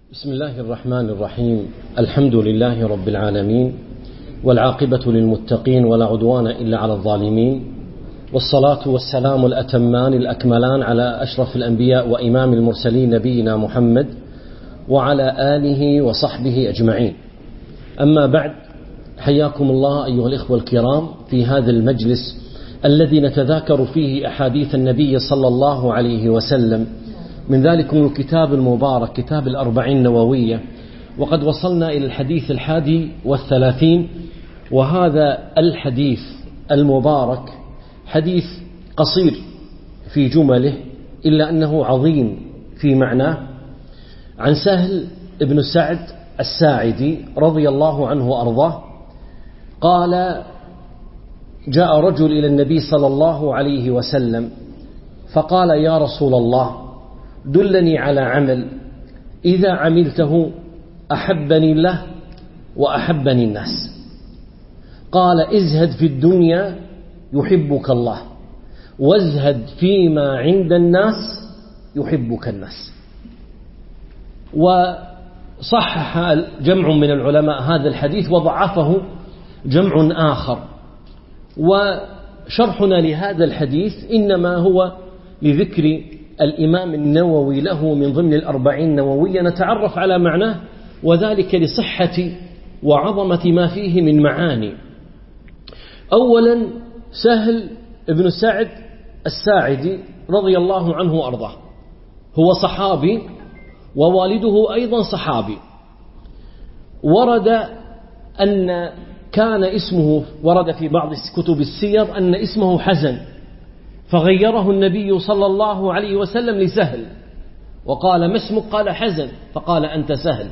بسم الله الرحمن الرحيم. الحمد لله رب العالمين، والعاقبة للمتقين، ولا عدوان إلا على الظالمين، والصلاة والسلام الأتمان الأكملان على أشرف الأنبياء وإمام المرسلين نبينا محمد وعلى آله وصحبه أجمعين. أما بعد، حياكم الله أيها الإخوة الكرام في هذا المجلس الذي نتذاكر فيه أحاديث النبي صلى الله عليه وسلم، من ذلكم الكتاب المبارك كتاب الأربعين النووية، وقد وصلنا إلى الحديث 31. وهذا الحديث المبارك حديث قصير في جمله إلا أنه عظيم في معناه. عن سهل بن سعد الساعدي رضي الله عنه وأرضاه قال: جاء رجل إلى النبي صلى الله عليه وسلم فقال: يا رسول الله، دلني على عمل إذا عملته أحبني الله وأحبني الناس. قال: ازهد في الدنيا يحبك الله، وازهد فيما عند الناس يحبك الناس. وصحح جمع من العلماء هذا الحديث وضعفه جمع آخر. وشرحنا لهذا الحديث إنما هو لذكر الإمام النووي له من ضمن الأربعين نووية، نتعرف على معناه، وذلك لصحة وعظمة ما فيه من معاني. أولا، سهل بن سعد الساعدي رضي الله عنه وأرضاه هو صحابي، ووالده أيضا صحابي. ورد أن كان اسمه، ورد في بعض كتب السير أن اسمه حزن، فغيره النبي صلى الله عليه وسلم لسهل، وقال: ما اسمك؟ قال: حزن، فقال: أنت سهل.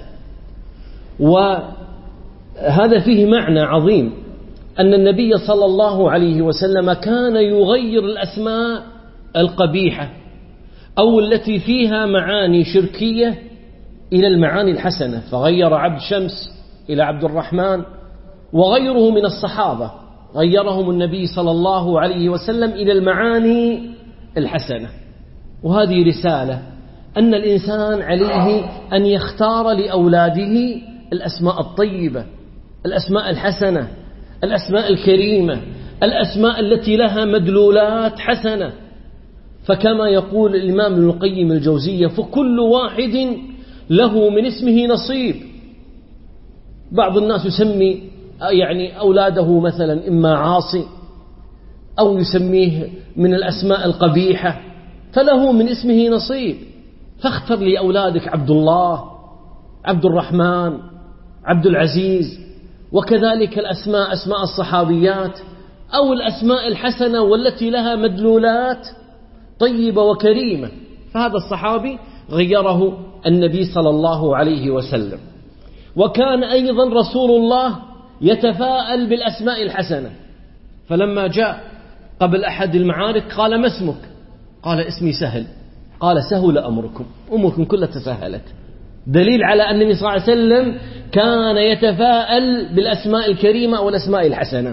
وهذا فيه معنى عظيم، أن النبي صلى الله عليه وسلم كان يغير الأسماء القبيحة أو التي فيها معاني شركية إلى المعاني الحسنة، فغير عبد شمس إلى عبد الرحمن، وغيره من الصحابة غيرهم النبي صلى الله عليه وسلم إلى المعاني الحسنة. وهذه رسالة أن الإنسان عليه أن يختار لأولاده الأسماء الطيبة، الأسماء الحسنة، الأسماء الكريمة، الأسماء التي لها مدلولات حسنة. فكما يقول الإمام ابن القيم الجوزية: فكل واحد له من اسمه نصيب. بعض الناس يسمي أولاده مثلا إما عاصي، أو يسميه من الأسماء القبيحة، فله من اسمه نصيب. فاختر لأولادك عبد الله، عبد الرحمن، عبد العزيز، وكذلك الأسماء، أسماء الصحابيات، أو الأسماء الحسنة والتي لها مدلولات طيبة وكريمة. فهذا الصحابي غيره النبي صلى الله عليه وسلم. وكان أيضا رسول الله يتفاءل بالأسماء الحسنة، فلما جاء قبل أحد المعارك قال: ما اسمك؟ قال: اسمي سهل. قال: سهل أمركم كلها تسهلت. دليل على أن النبي صلى الله عليه وسلم كان يتفاءل بالأسماء الكريمة والأسماء الحسنة.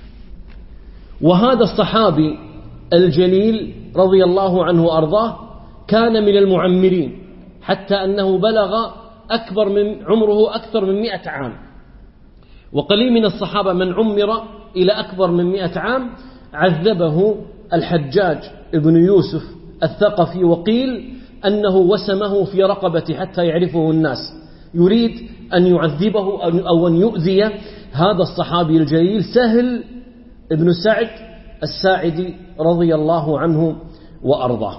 وهذا الصحابي الجليل رضي الله عنه وأرضاه كان من المعمرين، حتى أنه بلغ عمره أكثر من 100 عام. وقليل من الصحابة من عمر إلى أكبر من 100 عام. عذبه الحجاج ابن يوسف الثقفي، وقيل أنه وسمه في رقبته حتى يعرفه الناس، يريد أن يعذبه أو أن يؤذي هذا الصحابي الجليل سهل ابن سعد الساعدي رضي الله عنه وأرضاه.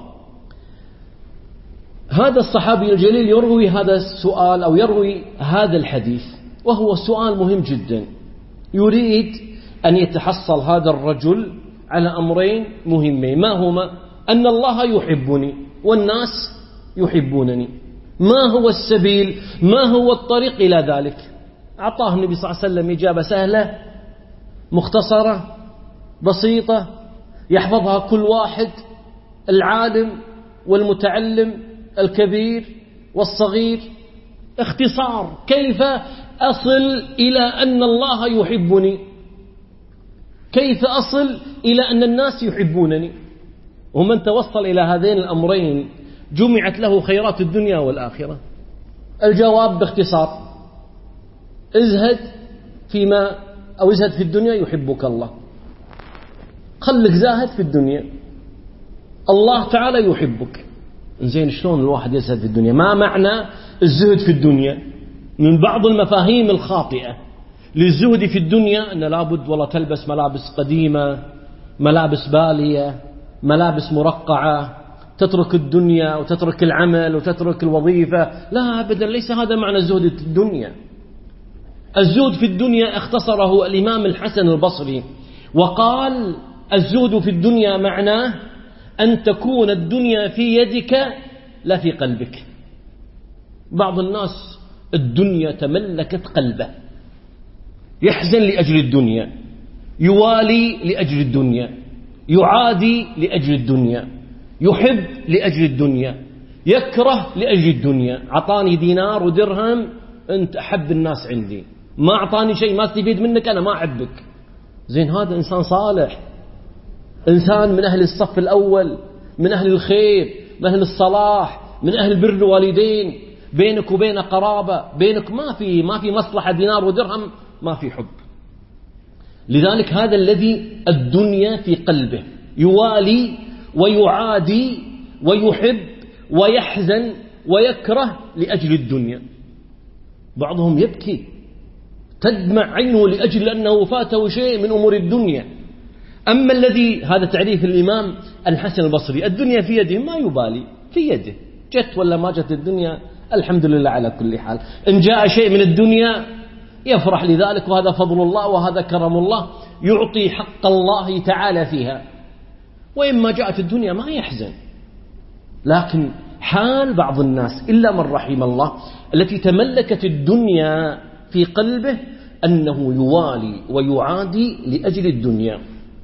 هذا الصحابي الجليل يروي هذا السؤال أو يروي هذا الحديث، وهو سؤال مهم جدا. يريد أن يتحصل هذا الرجل على أمرين مهمين، ما هما؟ أن الله يحبني والناس يحبونني. ما هو السبيل؟ ما هو الطريق إلى ذلك؟ أعطاه النبي صلى الله عليه وسلم إجابة سهلة مختصرة بسيطة يحفظها كل واحد، العالم والمتعلم، الكبير والصغير. اختصار: كيف أصل إلى أن الله يحبني؟ كيف أصل إلى أن الناس يحبونني؟ ومن توصل إلى هذين الأمرين جمعت له خيرات الدنيا والآخرة. الجواب باختصار: ازهد فيما أو ازهد في الدنيا يحبك الله. خلك زاهد في الدنيا، الله تعالى يحبك. زين، شلون الواحد يزهد في الدنيا؟ ما معنى الزهد في الدنيا؟ من بعض المفاهيم الخاطئة للزهد في الدنيا أن لابد والله تلبس ملابس قديمة، ملابس بالية، ملابس مرقعة، تترك الدنيا وتترك العمل وتترك الوظيفة. لا أبدا، ليس هذا معنى الزهد في الدنيا. الزهد في الدنيا اختصره الإمام الحسن البصري وقال: الزهد في الدنيا معناه أن تكون الدنيا في يدك لا في قلبك. بعض الناس الدنيا تملكت قلبه، يحزن لأجل الدنيا، يوالي لأجل الدنيا، يعادي لأجل الدنيا، يحب لأجل الدنيا، يكره لأجل الدنيا. عطاني دينار ودرهم، أنت أحب الناس عندي. ما أعطاني شيء، ما استفيد منك، أنا ما أحبك. زين، هذا إنسان صالح، إنسان من أهل الصف الأول، من أهل الخير، من أهل الصلاح، من أهل بر الوالدين. بينك وبين قرابة، بينك ما في مصلحة دينار ودرهم، ما في حب. لذلك هذا الذي الدنيا في قلبه، يوالي ويعادي ويحب ويحزن ويكره لأجل الدنيا. بعضهم يبكي، تدمع عينه لأجل أنه فاته شيء من أمور الدنيا. أما الذي، هذا تعريف الإمام الحسن البصري، الدنيا في يده، ما يبالي، في يده، جت ولا ما جت الدنيا الحمد لله على كل حال. إن جاء شيء من الدنيا يفرح لذلك، وهذا فضل الله وهذا كرم الله، يعطي حق الله تعالى فيها. وإما جاءت الدنيا ما يحزن. لكن حال بعض الناس إلا من رحم الله التي تملكت الدنيا في قلبه أنه يوالي ويعادي لأجل الدنيا،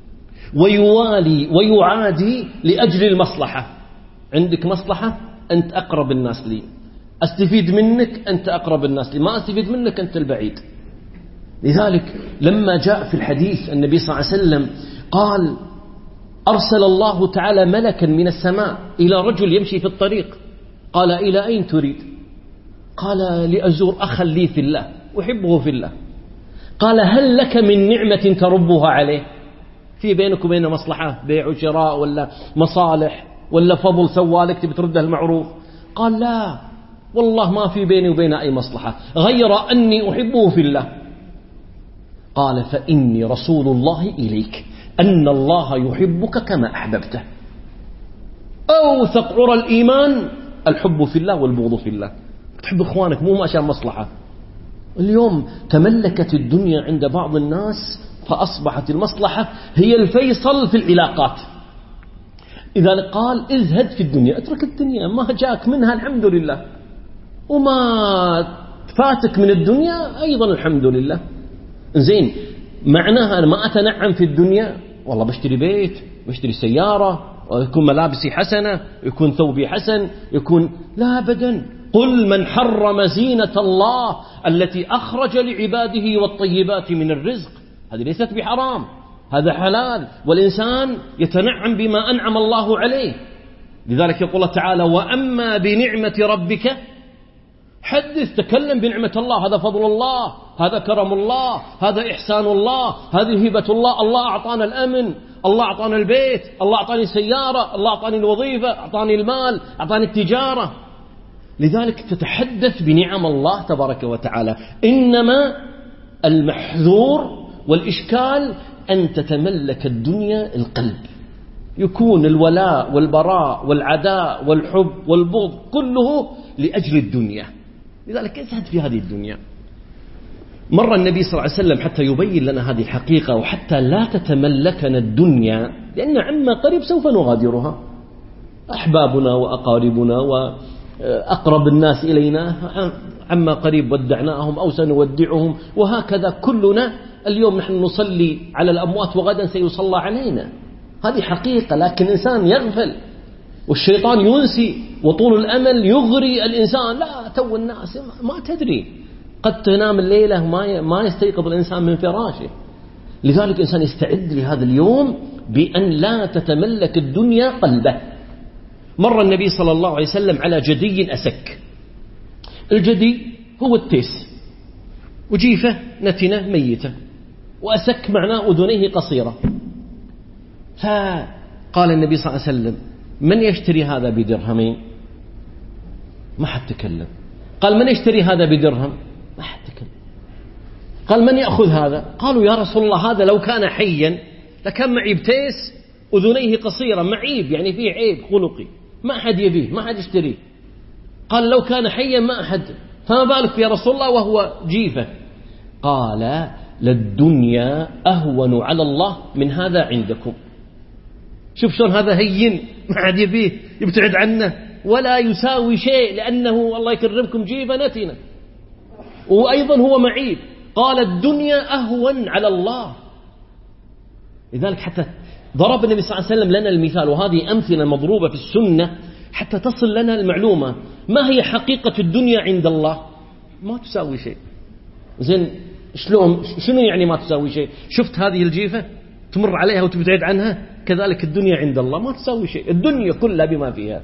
ويوالي ويعادي لأجل المصلحة. عندك مصلحة، أنت أقرب الناس لي، أستفيد منك، أنت أقرب الناس لي، ما أستفيد منك، أنت البعيد. لذلك لما جاء في الحديث النبي صلى الله عليه وسلم قال: أرسل الله تعالى ملكا من السماء إلى رجل يمشي في الطريق. قال: إلى أين تريد؟ قال: لأزور أخا لي في الله، أحبه في الله. قال: هل لك من نعمة تربها عليه؟ في بينك وبينه مصلحة، بيع وشراء ولا مصالح ولا فضل سوالك تبي ترده المعروف؟ قال: لا والله ما في بيني وبين أي مصلحة غير أني أحبه في الله. قال: فإني رسول الله إليك، أن الله يحبك كما أحببته. أوثق عرى الإيمان الحب في الله والبغض في الله. تحب إخوانك مو عشان مصلحة. اليوم تملكت الدنيا عند بعض الناس، فأصبحت المصلحة هي الفيصل في العلاقات. إذا قال: ازهد في الدنيا، اترك الدنيا، ما جاك منها الحمد لله، وما فاتك من الدنيا أيضا الحمد لله. زين، معناها أنا ما أتنعم في الدنيا، والله بشتري بيت، بشتري سيارة، ويكون ملابسي حسنة، يكون ثوبي حسن، يكون، لا أبدا. قل: من حرم زينة الله التي أخرج لعباده والطيبات من الرزق. هذه ليست بحرام، هذا حلال، والإنسان يتنعم بما أنعم الله عليه. لذلك يقول الله تعالى: وأما بنعمة ربك حدث، تكلم بنعمة الله. هذا فضل الله، هذا كرم الله، هذا إحسان الله، هذه هبة الله. الله أعطانا الأمن، الله أعطانا البيت، الله أعطاني سيارة، الله أعطاني الوظيفة، أعطاني المال، أعطاني التجارة. لذلك تتحدث بنعم الله تبارك وتعالى. إنما المحذور والإشكال أن تتملك الدنيا القلب، يكون الولاء والبراء والعداء والحب والبغض كله لأجل الدنيا. لذلك ازهد في هذه الدنيا. مر النبي صلى الله عليه وسلم حتى يبين لنا هذه الحقيقة، وحتى لا تتملكنا الدنيا، لأن عما قريب سوف نغادرها. أحبابنا وأقاربنا وأقرب الناس إلينا عما قريب ودعناهم أو سنودعهم، وهكذا كلنا. اليوم نحن نصلي على الأموات وغدا سيصلى علينا، هذه حقيقة. لكن الإنسان يغفل والشيطان ينسي، وطول الأمل يغري الإنسان. لا، تو الناس ما تدري، قد تنام الليلة ما يستيقظ الإنسان من فراشه. لذلك الإنسان يستعد لهذا اليوم بأن لا تتملك الدنيا قلبه. مر النبي صلى الله عليه وسلم على جدي أسك. الجدي هو التيس، وجيفة نتنة ميتة، وأسك معناه أذنيه قصيرة. فقال النبي صلى الله عليه وسلم: من يشتري هذا بدرهمين؟ ما حد تكلم. قال: من يشتري هذا بدرهم؟ ما حد تكلم. قال: من يأخذ هذا؟ قالوا: يا رسول الله هذا لو كان حيا لكان معيب تيس أذنيه قصيرة، معيب يعني فيه عيب خلقي، ما أحد يبيه، ما أحد يشتريه. قال: لو كان حيا ما أحد، فما بالك يا رسول الله وهو جيفة؟ قال: للدنيا أهون على الله من هذا عندكم. شوف شلون هذا هين، ما أحد يبيه، يبتعد عنه، ولا يساوي شيء، لأنه الله يكرمكم جيفة نتنة، وأيضا هو معيب. قال: الدنيا أهون على الله. لذلك حتى ضرب النبي صلى الله عليه وسلم لنا المثال، وهذه أمثلة مضروبة في السنة حتى تصل لنا المعلومة. ما هي حقيقة الدنيا عند الله؟ ما تساوي شيء. زين شنو يعني ما تساوي شيء؟ شفت هذه الجيفة تمر عليها وتبتعد عنها؟ كذلك الدنيا عند الله ما تساوي شيء، الدنيا كلها بما فيها.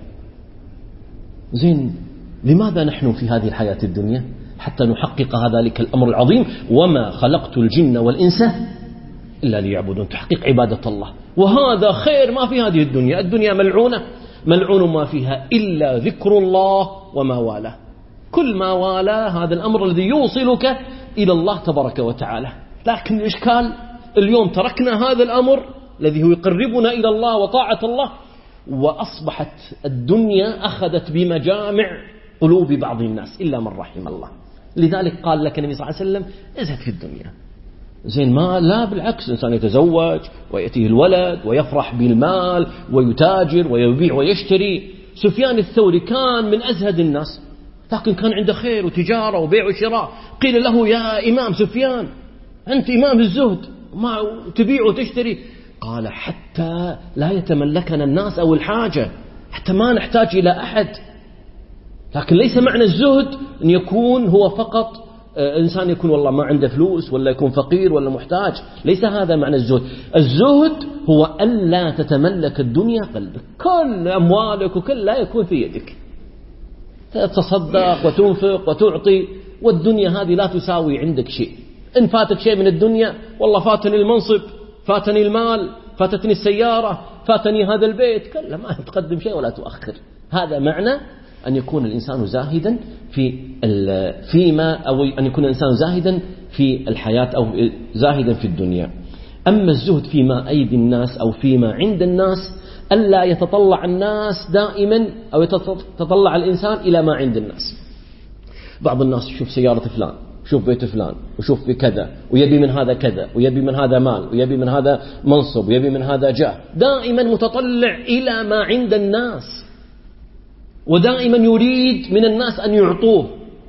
زين لماذا نحن في هذه الحياة الدنيا؟ حتى نحقق ذلك الأمر العظيم: وما خلقت الجن والإنس إلا ليعبدون، تحقيق عبادة الله. وهذا خير ما في هذه الدنيا. الدنيا ملعونة، ملعون ما فيها إلا ذكر الله وما والاه. كل ما والاه هذا الأمر الذي يوصلك إلى الله تبارك وتعالى. لكن الإشكال اليوم تركنا هذا الأمر الذي هو يقربنا إلى الله وطاعة الله، وأصبحت الدنيا أخذت بمجامع قلوب بعض الناس إلا من رحم الله. لذلك قال لك النبي صلى الله عليه وسلم: ازهد في الدنيا. زين ما لا، بالعكس، إنسان يتزوج ويأتيه الولد ويفرح بالمال ويتاجر ويبيع ويشتري. سفيان الثوري كان من أزهد الناس، لكن كان عنده خير وتجارة وبيع وشراء. قيل له: يا إمام سفيان أنت إمام الزهد، ما تبيع وتشتري. قال: حتى لا يتملكنا الناس أو الحاجة، حتى ما نحتاج إلى أحد. لكن ليس معنى الزهد أن يكون هو فقط إنسان يكون والله ما عنده فلوس، ولا يكون فقير ولا محتاج. ليس هذا معنى الزهد. الزهد هو ألا تتملك الدنيا قلبك، كل أموالك وكل لا يكون في يدك، تتصدق وتنفق وتعطي، والدنيا هذه لا تساوي عندك شيء. إن فاتك شيء من الدنيا، والله فاتني المنصب، فاتني المال، فاتتني السيارة، فاتني هذا البيت، كلا ما تقدم شيء ولا تؤخر. هذا معنى أن يكون الإنسان زاهدا فيما، أو أن يكون الإنسان زاهدا في الحياة أو زاهدا في الدنيا. أما الزهد فيما أيدي الناس أو فيما عند الناس، ألا يتطلع الناس دائما، أو يتطلع الإنسان إلى ما عند الناس. بعض الناس يشوف سيارة فلان، شوف بيت فلان، وشوف في كذا، ويبي من هذا كذا، ويبي من هذا مال، ويبي من هذا منصب، ويبي من هذا جاه، دائما متطلع إلى ما عند الناس، ودائما يريد من الناس أن يعطوه.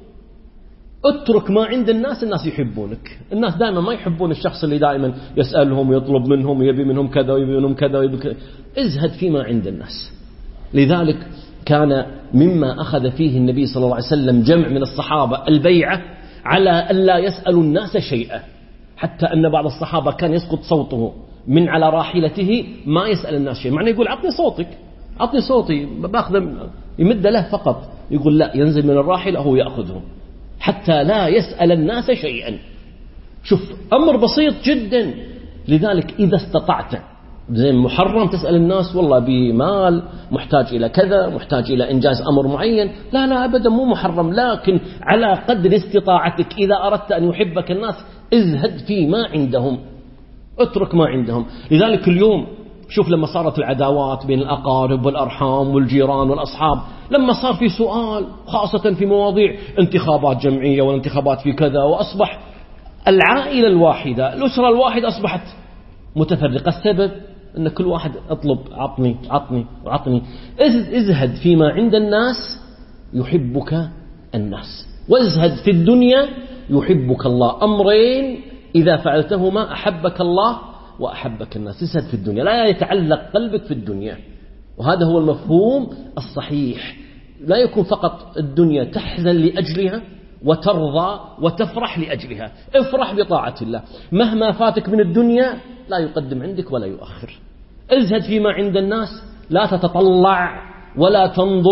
اترك ما عند الناس، الناس يحبونك. الناس دائما ما يحبون الشخص اللي دائما يسألهم ويطلب منهم ويبي منهم كذا ويبي منهم كذا ويبي كذا. ازهد فيما عند الناس. لذلك كان مما أخذ فيه النبي صلى الله عليه وسلم جمع من الصحابة البيعة على ألا يسألوا الناس شيئا، حتى أن بعض الصحابة كان يسقط صوته من على راحلته ما يسأل الناس شيء، معنى يقول: عطني صوتك، عطني صوتي، باخذ، يمد له فقط. يقول: لا، ينزل من الراحلة هو يأخذه حتى لا يسأل الناس شيئا. شوف أمر بسيط جدا. لذلك إذا استطعت، زي محرم تسأل الناس والله بمال، محتاج إلى كذا، محتاج إلى إنجاز أمر معين، لا أبدا مو محرم، لكن على قدر استطاعتك. إذا أردت أن يحبك الناس ازهد فيما عندهم، اترك ما عندهم. لذلك اليوم شوف لما صارت العداوات بين الأقارب والأرحام والجيران والأصحاب، لما صار في سؤال خاصة في مواضيع انتخابات جمعية والانتخابات في كذا، وأصبح العائلة الواحدة، الأسرة الواحدة أصبحت متفرقة. السبب أن كل واحد أطلب عطني عطني وعطني. ازهد فيما عند الناس يحبك الناس، وازهد في الدنيا يحبك الله. أمرين إذا فعلتهما أحبك الله وأحبك الناس. ازهد في الدنيا، لا يتعلق قلبك في الدنيا، وهذا هو المفهوم الصحيح. لا يكون فقط الدنيا تحزن لأجلها وترضى وتفرح لأجلها. افرح بطاعة الله، مهما فاتك من الدنيا لا يقدم عندك ولا يؤخر. ازهد فيما عند الناس، لا تتطلع ولا تنظر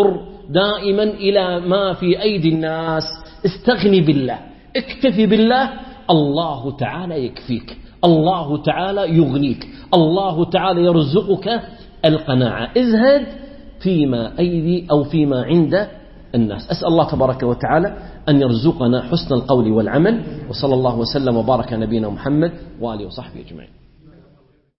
دائما إلى ما في أيدي الناس. استغني بالله، اكتفي بالله، الله تعالى يكفيك، الله تعالى يغنيك، الله تعالى يرزقك القناعة. ازهد فيما أيدي أو فيما عند الناس. أسأل الله تبارك وتعالى أن يرزقنا حسن القول والعمل. وصلى الله وسلم وبارك نبينا محمد وآله وصحبه أجمعين.